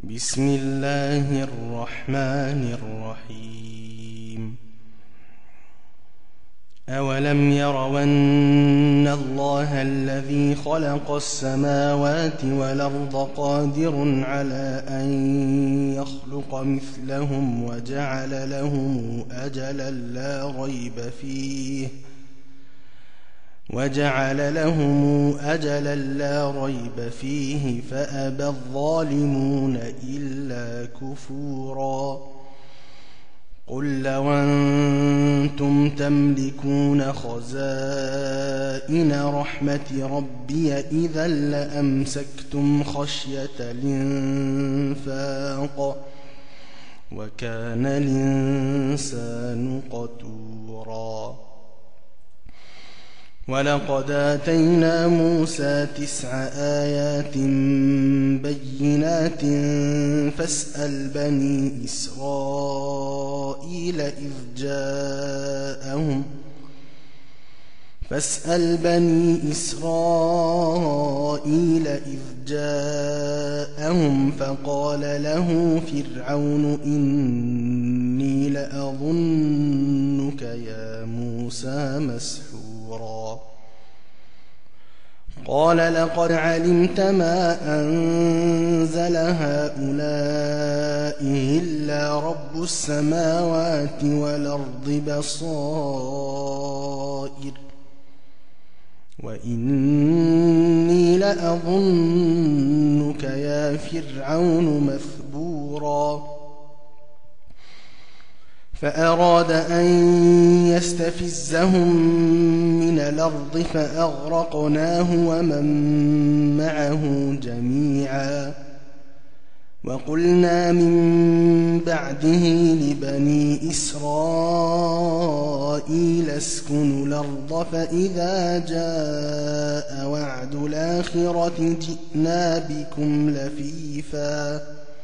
بسم الله الرحمن الرحيم أولم يروا أن الله الذي خلق السماوات والأرض قادر على أن يخلق مثلهم وجعل لهم أجلا لا ريب فيه فأبى الظالمون إلا كفورا قل لو أنتم تملكون خزائن رحمة ربي إذا لأمسكتم خشية الإنفاق وكان الإنسان قتورا ولقد آتينا موسى 9 آيات بينات فاسأل بني إسرائيل إذ جاءهم فقال له فرعون إني لأظنك يا موسى مسحورا قال لقد علمت ما أنزل هؤلاء إلا رب السماوات والأرض بصائر وإني لأظنك يا فرعون مثبورا فأراد أن يستفزهم من الأرض فأغرقناه ومن معه جميعا وقلنا من بعده لبني إسرائيل اسكنوا الأرض فإذا جاء وعد الآخرة جئنا بكم لفيفا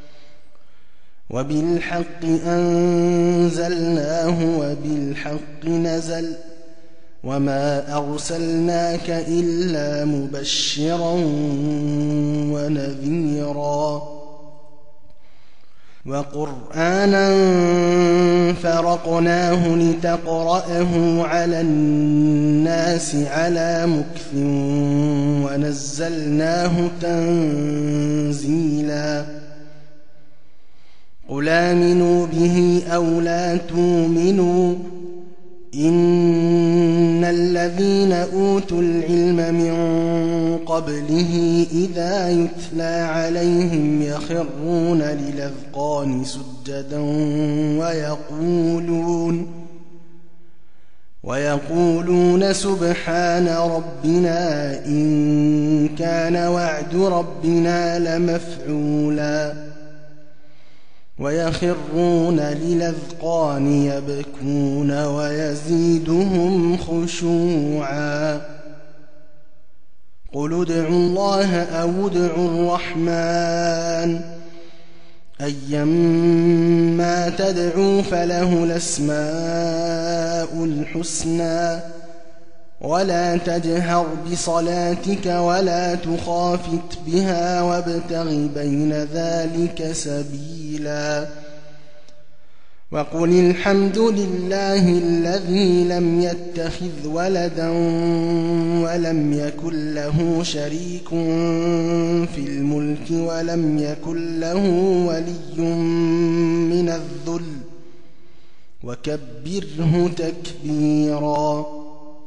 وبالحق أنزلناه وبالحق نزل وما أرسلناك إلا مبشرا ونذيرا وقرآنا فرقناه لتقرأه على الناس على مكث ونزلناه تنزيلا قل آمنوا به أو لا تؤمنوا إن الذين أوتوا العلم من قبله إذا يتلى عليهم يخرون للأذقان سجدا ويقولون سبحان ربنا إن كان وعد ربنا لمفعولا ويخرون للأذقان يبكون ويزيدهم خشوعا قل ادعوا الله أو ادعوا الرحمن أيما تدعوا فله الأسماء الحسنى ولا تجهر بصلاتك ولا تخافت بها وابتغ بين ذلك سبيلا وقل الحمد لله الذي لم يتخذ ولدا ولم يكن له شريك في الملك ولم يكن له ولي من الذل وكبره تكبيرا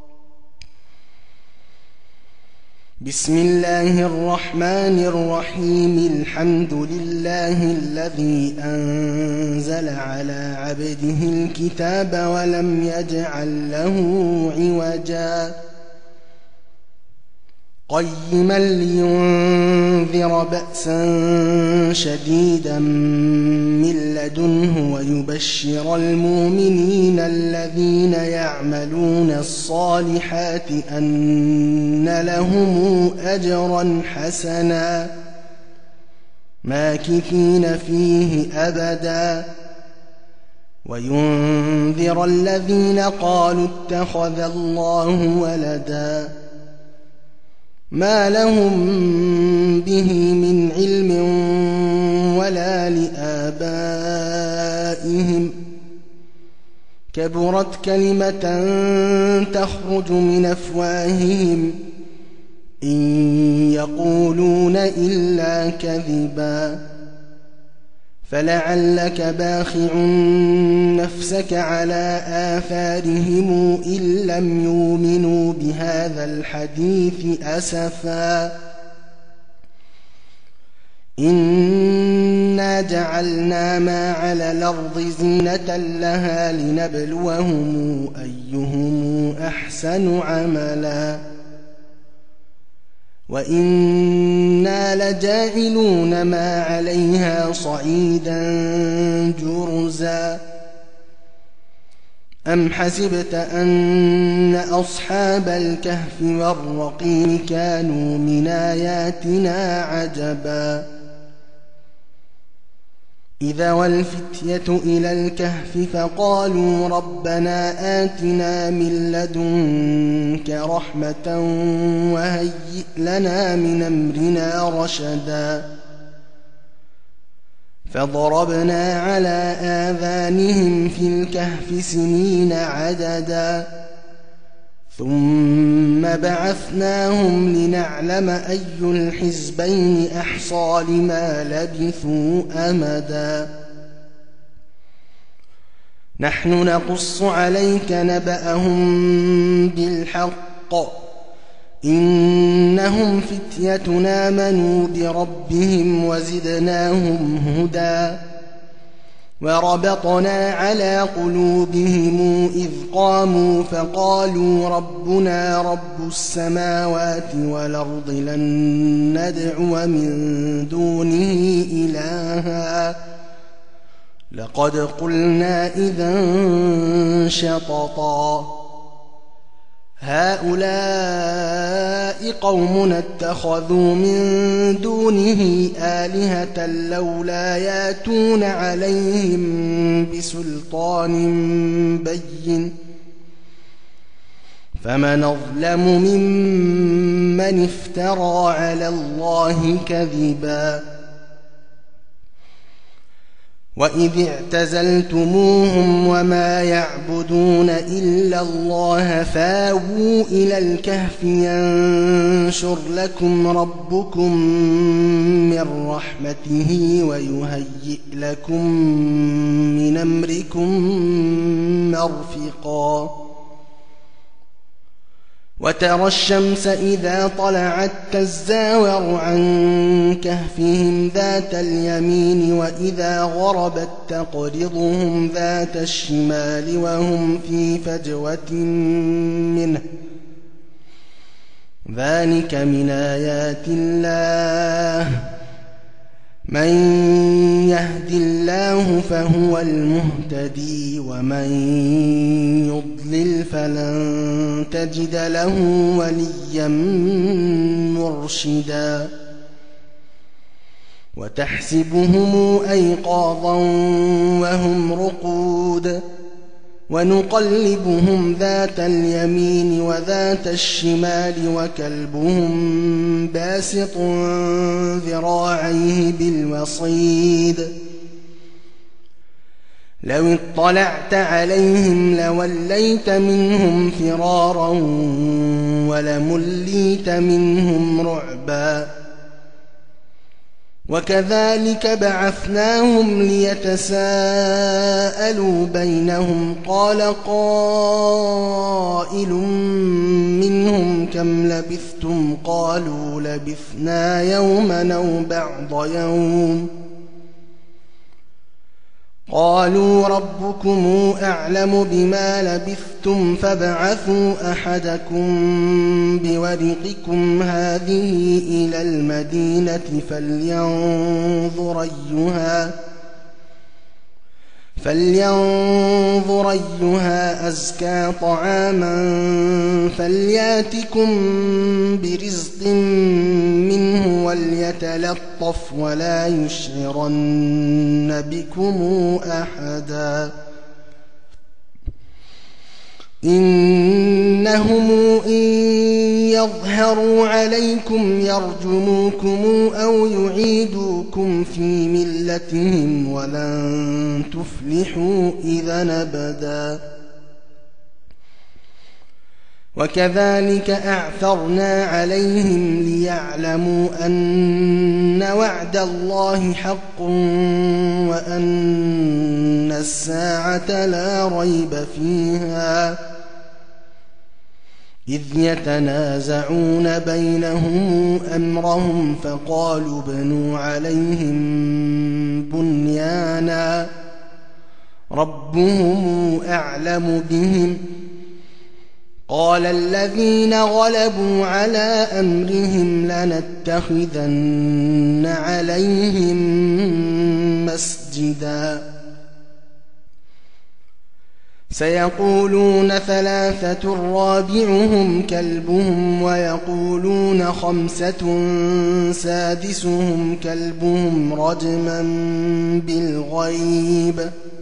بسم الله الرحمن الرحيم الحمد لله الذي أنزل على عبده الكتاب ولم يجعل له عوجا قيما لينذر بأسا شديدا من لدنه ويبشر المؤمنين الذين يعملون الصالحات أن لهم أجرا حسنا ماكثين فيه أبدا وينذر الذين قالوا اتخذ الله ولدا ما لهم به من علم ولا لآبائهم كبرت كلمة تخرج من أفواههم إن يقولون إلا كذبا فلعلك باخع نفسك على آثارهم إن لم يؤمنوا بهذا الحديث أسفا إنا جعلنا ما على الأرض زينة لها لنبلوهم أيهم أحسن عملا وإنا لجاعلون ما عليها صعيدا جرزا أم حسبت أن أصحاب الكهف والرقيم كانوا من آياتنا عجبا إذا والفتية إلى الكهف فقالوا ربنا آتنا من لدنك رحمة وهيئ لنا من أمرنا رشدا فضربنا على آذانهم في الكهف سنين عددا ثم بعثناهم لنعلم أي الحزبين أحصى لما لبثوا أمدا نحن نقص عليك نبأهم بالحق إنهم فتية آمنوا بربهم وزدناهم هدى وربطنا على قلوبهم إذ قاموا فقالوا ربنا رب السماوات والأرض لن ندعو من دونه إلها لقد قلنا إذا شططا هؤلاء قومنا اتخذوا من دونه آلهة لولا ياتون عليهم بسلطان بين فمن أظلم ممن افترى على الله كذبا وإذ اعتزلتموهم وما يعبدون إلا الله فاووا إلى الكهف ينشر لكم ربكم من رحمته ويهيئ لكم من أمركم مرفقا وترى الشمس إذا طلعت تزاور عن كهفهم ذات اليمين وإذا غربت تقرضهم ذات الشمال وهم في فجوة منه ذلك من آيات الله من يهد الله فهو المهتدي ومن يضلل فلن تجد له وليا مرشدا وتحسبهم أيقاظا وهم رقود ونقلبهم ذات اليمين وذات الشمال وكلبهم باسط ذراعيه بالوصيد لو اطلعت عليهم لوليت منهم فرارا ولمليت منهم رعبا وكذلك بعثناهم ليتساءلوا بينهم قال قائل منهم كم لبثتم قالوا لبثنا يوما أو بعض يوم قالوا ربكم أعلم بما لبثتم فابعثوا أحدكم بورقكم هذه إلى المدينة فلينظر أيها أزكى طعاما فلياتكم برزق منه وليتلطف ولا يشعرن بكم أحدا إنهم إن يظهروا عليكم يرجموكم أو يعيدوكم في ملتهم ولن تفلحوا إذا أبدا. وكذلك أعثرنا عليهم ليعلموا أن وعد الله حق وأن الساعة لا ريب فيها إذ يتنازعون بينهم أمرهم فقالوا ابنوا عليهم بنيانا ربهم أعلم بهم قال الذين غلبوا على أمرهم لنتخذن عليهم مسجدا. سيقولون ثلاثة رابعهم كلبهم ويقولون خمسة سادسهم كلبهم رجما بالغيب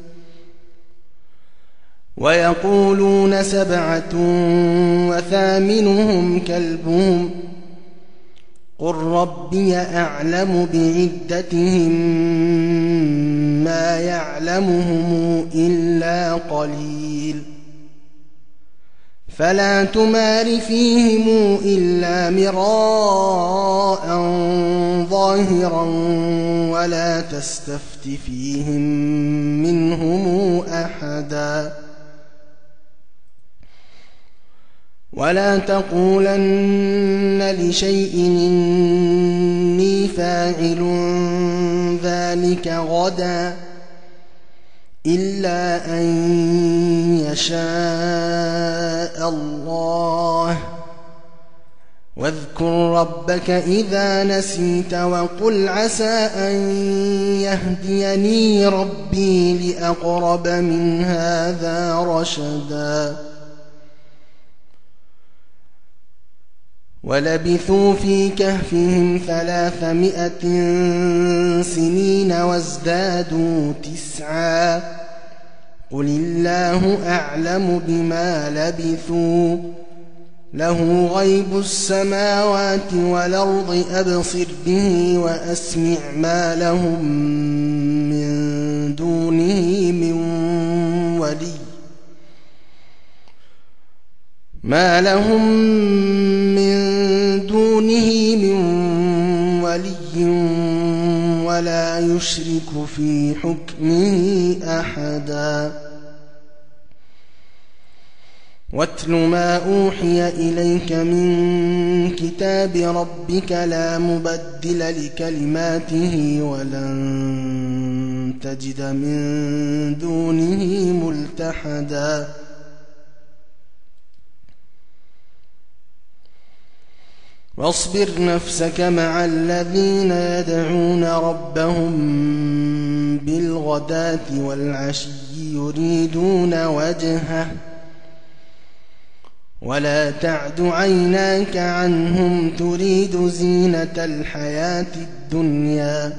ويقولون سبعة وثامنهم كلبهم قل ربي أعلم بعدتهم ما يعلمهم إلا قليل فلا تمار فيهم إلا مراء ظاهرا ولا تستفت فيهم منهم أحدا ولا تقولن لشيء إني فاعل ذلك غدا إلا أن يشاء الله واذكر ربك إذا نسيت وقل عسى أن يهديني ربي لأقرب من هذا رشدا. ولبثوا في كهفهم 300 سنين وازدادوا 9 قل الله أعلم بما لبثوا له غيب السماوات والأرض أبصر به وأسمع ما لهم من دونه من ولي ولا يشرك في حكمه أحدا. واتل ما أوحي إليك من كتاب ربك لا مبدل لكلماته ولن تجد من دونه ملتحدا. واصبر نفسك مع الذين يدعون ربهم بالغداة والعشي يريدون وجهه ولا تعد عيناك عنهم تريد زينة الحياة الدنيا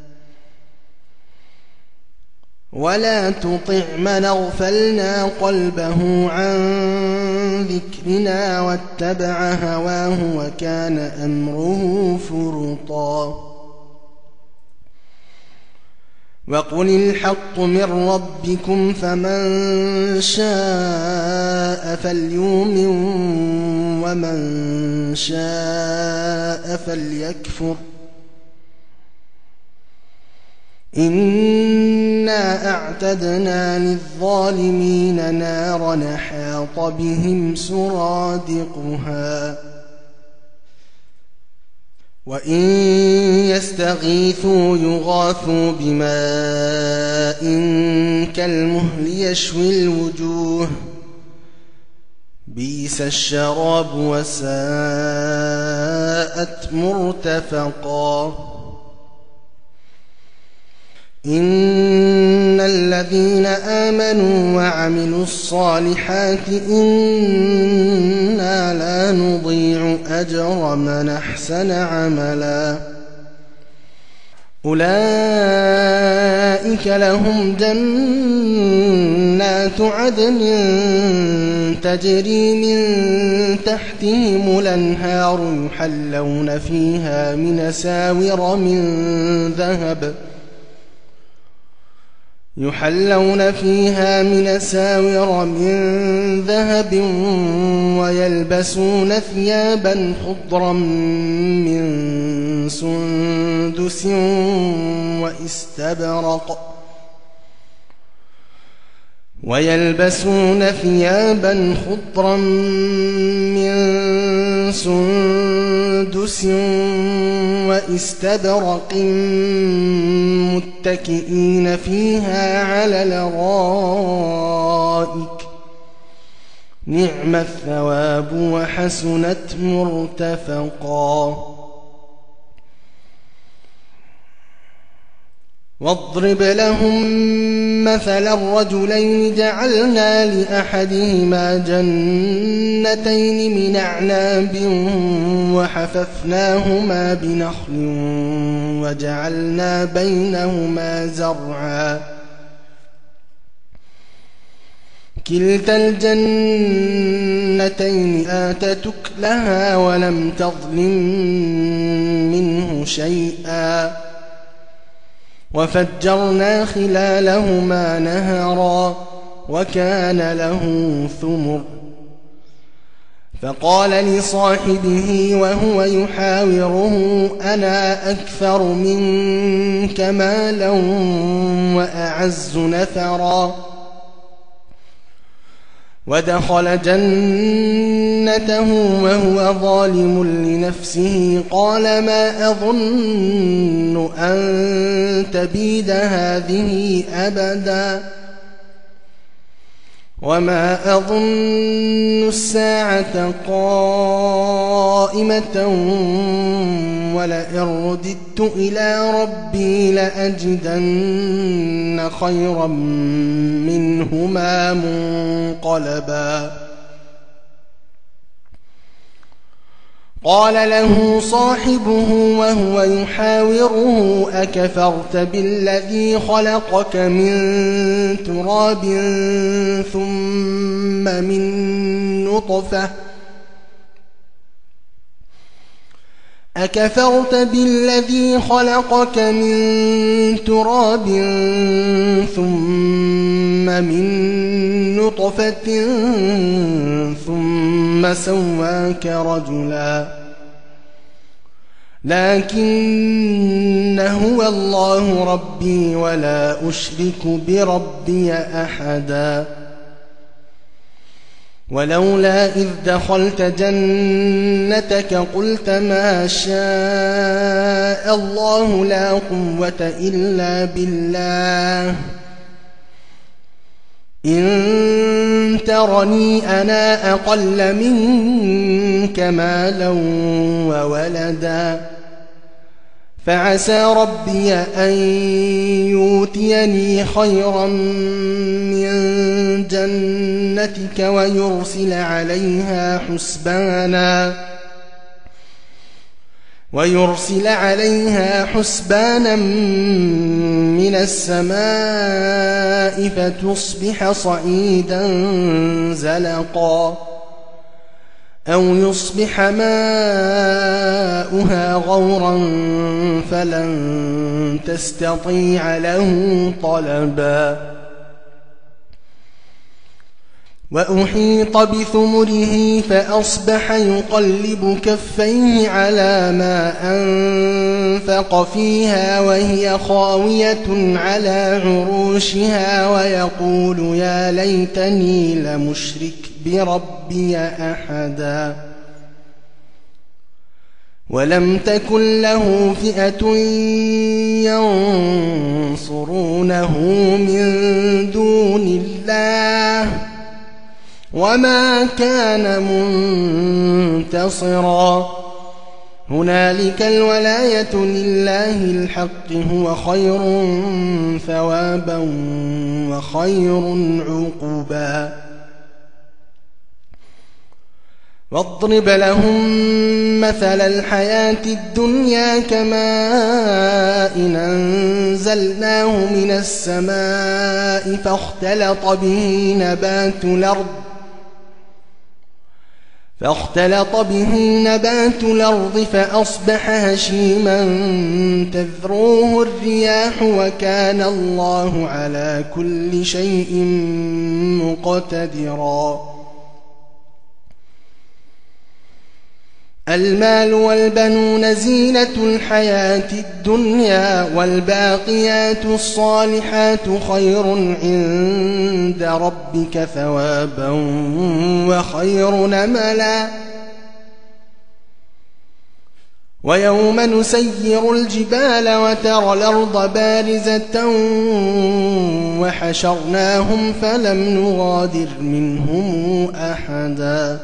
ولا تطع من اغفلنا قلبه عن ذكرنا واتبع هواه وكان أمره فرطا. وقل الحق من ربكم فمن شاء فليؤمن ومن شاء فليكفر إنا أعتدنا للظالمين نارا أحاط بهم سرادقها وإن يستغيثوا يغاثوا بماء كالمهل يشوي الوجوه بئس الشراب وساءت مرتفقا. إن الذين آمنوا وعملوا الصالحات إنا لا نضيع أجر من أحسن عملا. أولئك أولئك لهم جنات عدن تجري من تحتهم الأنهار يحلون فيها من أساور من ذهب ويلبسون ثيابا خضرا من سندس واستبرق متكئين فيها على الأرائك نعم الثواب وحسنت مرتفقا. واضرب لهم مثلا الرجلين جعلنا لأحدهما جنتين من أعناب وحففناهما بنخل وجعلنا بينهما زرعا كلتا الجنتين آتت أكلها ولم تظلم منه شيئا وفجرنا خلالهما نهرا وكان له ثمر فقال لصاحبه وهو يحاوره أنا أكثر منك مالا وأعز نفرا ودخل جنته وهو ظالم لنفسه قال ما أظن أن تبيد هذه أبدا وما أظن الساعة قائمة ولئن رددت إلى ربي لأجدن خيرا منهما منقلبا. قال له صاحبه وهو يحاوره أكفرت بالذي خلقك من تراب ثم من نطفة ثم سواك رجلا لكن هو الله ربي ولا أشرك بربي أحدا. ولولا إذ دخلت جنتك قلت ما شاء الله لا قوة إلا بالله إن ترني أنا أقل منك مالا وولدا فعسى ربي أن يؤتيني خيرا من جنتك ويرسل عليها حسبانا من السماء فتصبح صعيدا زلقا أو يصبح ماؤها غورا فلن تستطيع له طلبا. وأحيط بثمره فأصبح يقلب كفيه على ما أنفق فيها وهي خاوية على عروشها ويقول يا ليتني لمشرك بربي أحدا. ولم تكن له فئة ينصرونه من دون الله وما كان منتصرا. هنالك الولاية لله الحق هو خير ثوابا وخير عقبا. واضرب لهم مثل الحياة الدنيا كماء أنزلناه من السماء فاختلط به نبات الأرض فأصبح هشيما تذروه الرياح وكان الله على كل شيء مقتدرا. المال والبنون زينة الحياة الدنيا والباقيات الصالحات خير عند ربك ثوابا وخير نملا. ويوم نسير الجبال وترى الأرض بارزة وحشرناهم فلم نغادر منهم أحدا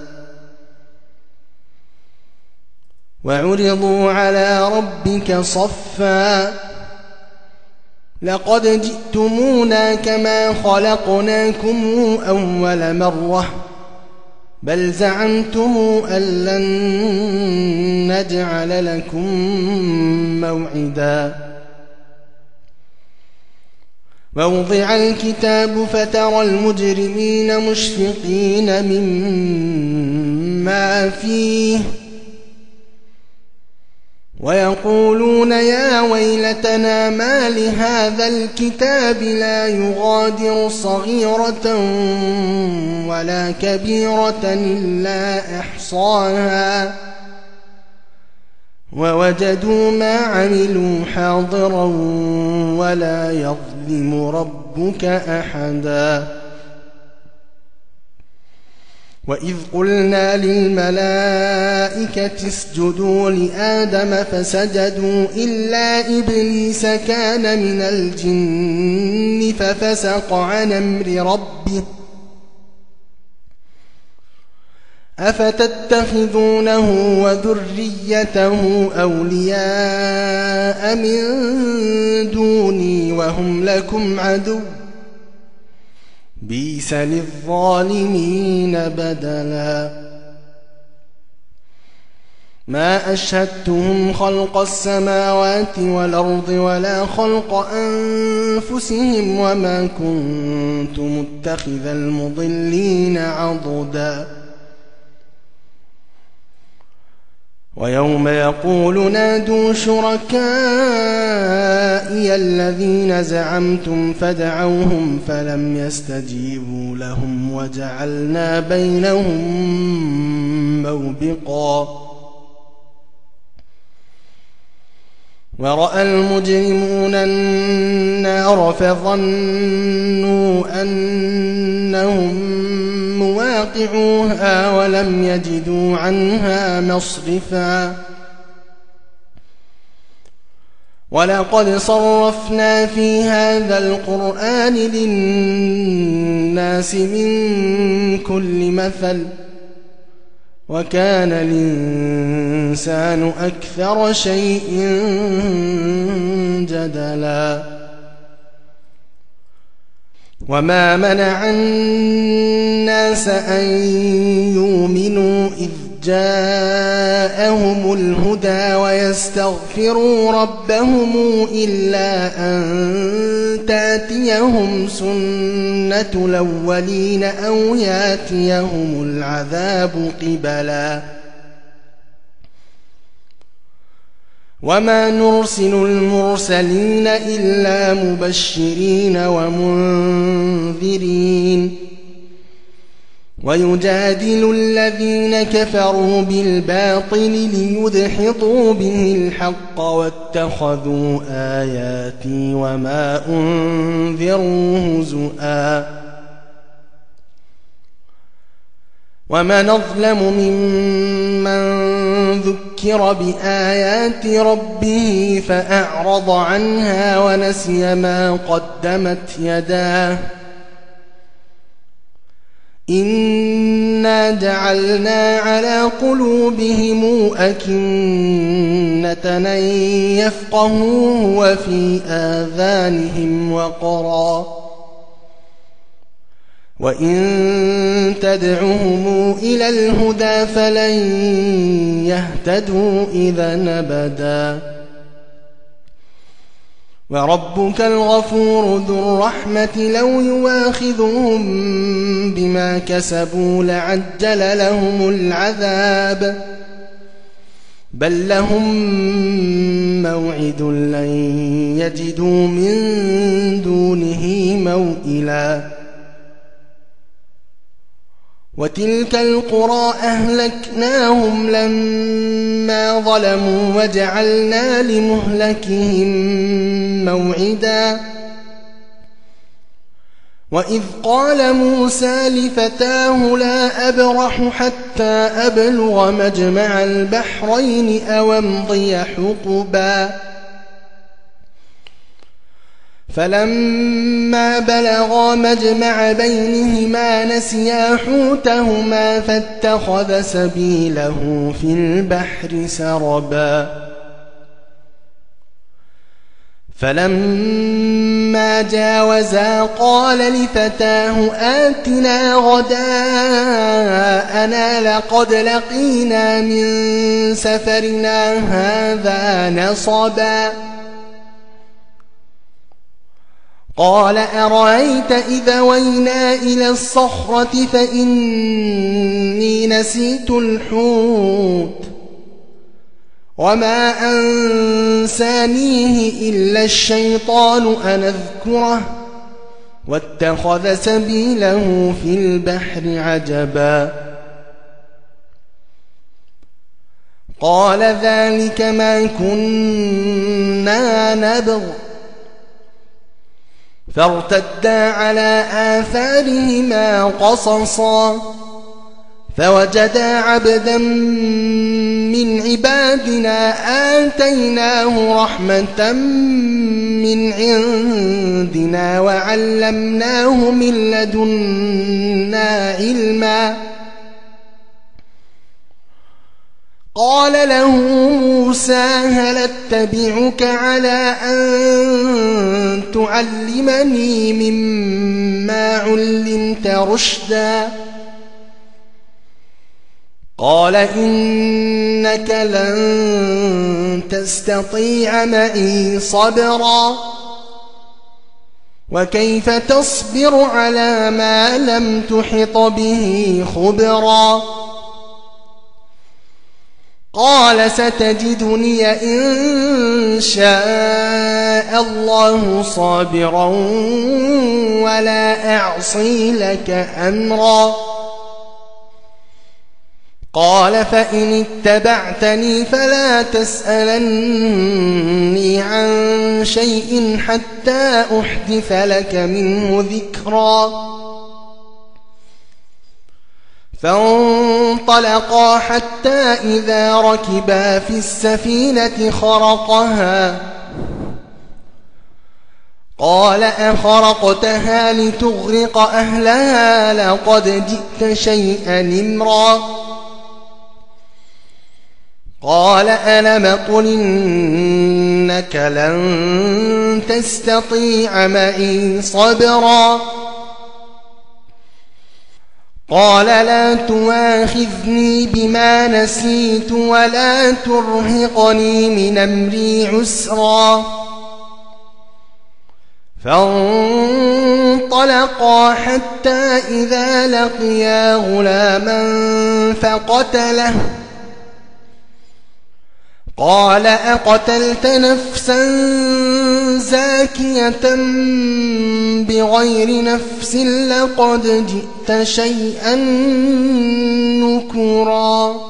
وعرضوا على ربك صفا لقد جئتمونا كما خلقناكم أول مرة بل زعمتم أن لن نجعل لكم موعدا. ووضع الكتاب فترى المجرمين مشفقين مما فيه ويقولون يا ويلتنا ما لهذا الكتاب لا يغادر صغيرة ولا كبيرة إلا أحصاها ووجدوا ما عملوا حاضرا ولا يظلم ربك أحدا. وإذ قلنا للملائكة اسجدوا لآدم فسجدوا إلا إبليس كان من الجن ففسق عن أمر ربه أفتتخذونه وذريته أولياء من دوني وهم لكم عدو بئس للظالمين بدلا. ما أشهدتهم خلق السماوات والأرض ولا خلق أنفسهم وما كنت متخذ المضلين عضدا. ويوم يقول نادوا شركائي الذين زعمتم فدعوهم فلم يستجيبوا لهم وجعلنا بينهم موبقا. ورأى المجرمون النار فظنوا أنهم مواقعوها ولم يجدوا عنها مصرفا. ولقد صرفنا في هذا القرآن للناس من كل مثل وكان الإنسان أكثر شيء جدلا. وما منع الناس أن يؤمنوا إذ جاءهم الهدى ويستغفروا ربهم إلا أن تأتيهم سنة الأولين أو يأتيهم العذاب قبلا. وما نرسل المرسلين إلا مبشرين ومنذرين ويجادل الذين كفروا بالباطل ليدحضوا به الحق واتخذوا آياتي وما أنذروا هزؤا. ومن أظلم ممن ذكر بآيات ربه فأعرض عنها ونسي ما قدمت يداه إنا جعلنا على قلوبهم أكنة أن يفقهوه وفي آذانهم وقرا وإن تدعهم إلى الهدى فلن يهتدوا إذا أبدا وربك الغفور ذو الرحمة لو يواخذهم بما كسبوا لعجل لهم العذاب بل لهم موعد لن يجدوا من دونه موئلا وتلك القرى أهلكناهم لما ظلموا وجعلنا لمهلكهم موعدا وإذ قال موسى لفتاه لا أبرح حتى أبلغ مجمع البحرين أو أمضي حقبا فلما بلغا مجمع بينهما نسيا حوتهما فاتخذ سبيله في البحر سربا فلما جاوزا قال لفتاه آتنا غداءنا لقد لقينا من سفرنا هذا نصبا قال أرأيت إذا وينا إلى الصخرة فإني نسيت الحوت وما أنسانيه إلا الشيطان أن أذكره واتخذ سبيله في البحر عجبا قال ذلك ما كنا نبغ فارتدا على آثارهما قصصا فوجدا عبدا من عبادنا آتيناه رحمة من عندنا وعلمناه من لدنا علما قال له موسى هل اتبعك على أن تعلمني مما علمت رشدا قال إنك لن تستطيع معي صبرا وكيف تصبر على ما لم تحط به خبرا قال ستجدني إن شاء الله صابرا ولا أعصي لك أمرا قال فإن اتبعتني فلا تسألني عن شيء حتى أحدث لك منه ذكرا فانطلقا حتى إذا ركبا في السفينة خرقها قال أخرقتها لتغرق أهلها لقد جئت شيئا إمرا قال ألم قل إنك لن تستطيع معي صبرا قال لا تواخذني بما نسيت ولا ترهقني من أمري عسرا فانطلقا حتى إذا لقيا غلاما فقتله قال أقتلت نفسا زاكية بغير نفس لقد جئت شيئا نكرا